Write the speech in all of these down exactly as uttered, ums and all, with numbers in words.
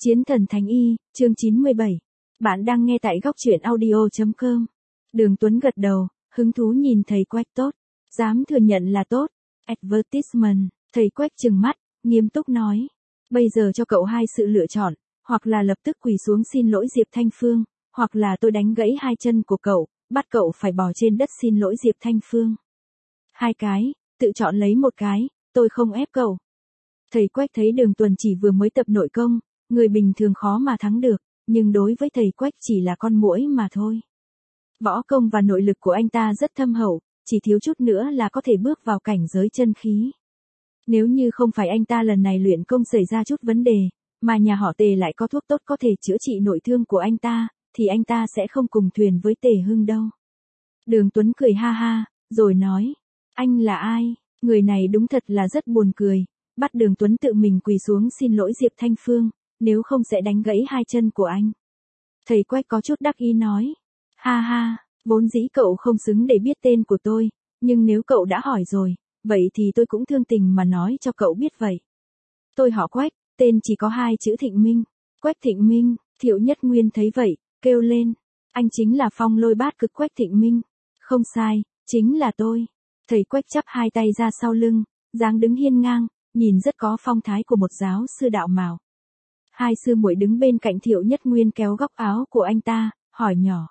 Chiến thần Thánh Y, chương chín mươi bảy. Bạn đang nghe tại góc truyện audio chấm com. Đường Tuấn gật đầu, hứng thú nhìn thầy Quách tốt. Dám thừa nhận là tốt. Advertisement, thầy Quách trừng mắt, nghiêm túc nói. Bây giờ cho cậu hai sự lựa chọn, hoặc là lập tức quỳ xuống xin lỗi Diệp Thanh Phương, hoặc là tôi đánh gãy hai chân của cậu, bắt cậu phải bò trên đất xin lỗi Diệp Thanh Phương. Hai cái, tự chọn lấy một cái, tôi không ép cậu. Thầy Quách thấy Đường Tuần chỉ vừa mới tập nội công, người bình thường khó mà thắng được, nhưng đối với thầy Quách chỉ là con muỗi mà thôi. Võ công và nội lực của anh ta rất thâm hậu, chỉ thiếu chút nữa là có thể bước vào cảnh giới chân khí. Nếu như không phải anh ta lần này luyện công xảy ra chút vấn đề, mà nhà họ Tề lại có thuốc tốt có thể chữa trị nội thương của anh ta, thì anh ta sẽ không cùng thuyền với Tề Hưng đâu. Đường Tuấn cười ha ha, rồi nói, anh là ai? Người này đúng thật là rất buồn cười, bắt Đường Tuấn tự mình quỳ xuống xin lỗi Diệp Thanh Phương, nếu không sẽ đánh gãy hai chân của anh. Thầy Quách có chút đắc ý nói, ha ha, vốn dĩ cậu không xứng để biết tên của tôi, nhưng nếu cậu đã hỏi rồi, vậy thì tôi cũng thương tình mà nói cho cậu biết vậy. Tôi họ Quách, tên chỉ có hai chữ Thịnh Minh. Quách Thịnh Minh. Thiệu Nhất Nguyên thấy vậy, kêu lên, anh chính là Phong Lôi Bát Cực Quách Thịnh Minh. Không sai, chính là tôi. Thầy Quách chắp hai tay ra sau lưng, dáng đứng hiên ngang, nhìn rất có phong thái của một giáo sư đạo mạo. Hai sư muội đứng bên cạnh Thiệu Nhất Nguyên kéo góc áo của anh ta, hỏi nhỏ.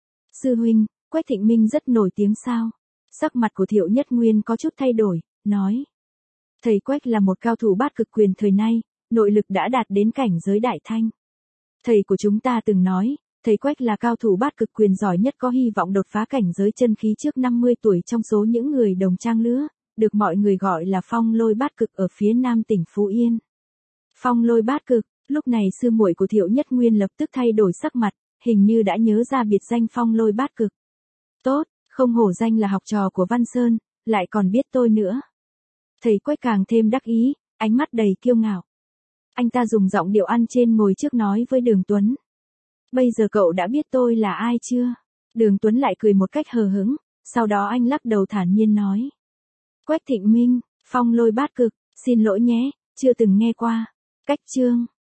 Sư huynh, Quách Thịnh Minh rất nổi tiếng sao? Sắc mặt của Thiệu Nhất Nguyên có chút thay đổi, nói. Thầy Quách là một cao thủ bát cực quyền thời nay, nội lực đã đạt đến cảnh giới đại thanh. Thầy của chúng ta từng nói, thầy Quách là cao thủ bát cực quyền giỏi nhất có hy vọng đột phá cảnh giới chân khí trước năm mươi tuổi trong số những người đồng trang lứa, được mọi người gọi là Phong Lôi Bát Cực ở phía nam tỉnh Phú Yên. Phong Lôi Bát Cực, lúc này sư muội của Thiệu Nhất Nguyên lập tức thay đổi sắc mặt, hình như đã nhớ ra biệt danh Phong Lôi Bát Cực. Tốt, không hổ danh là học trò của Văn Sơn, lại còn biết tôi nữa. Thầy Quách càng thêm đắc ý, ánh mắt đầy kiêu ngạo. Anh ta dùng giọng điệu ăn trên ngồi trước nói với Đường Tuấn. Bây giờ cậu đã biết tôi là ai chưa? Đường Tuấn lại cười một cách hờ hững, sau đó anh lắc đầu thản nhiên nói. Quách Thịnh Minh, Phong Lôi Bát Cực, xin lỗi nhé, chưa từng nghe qua. Cách chương.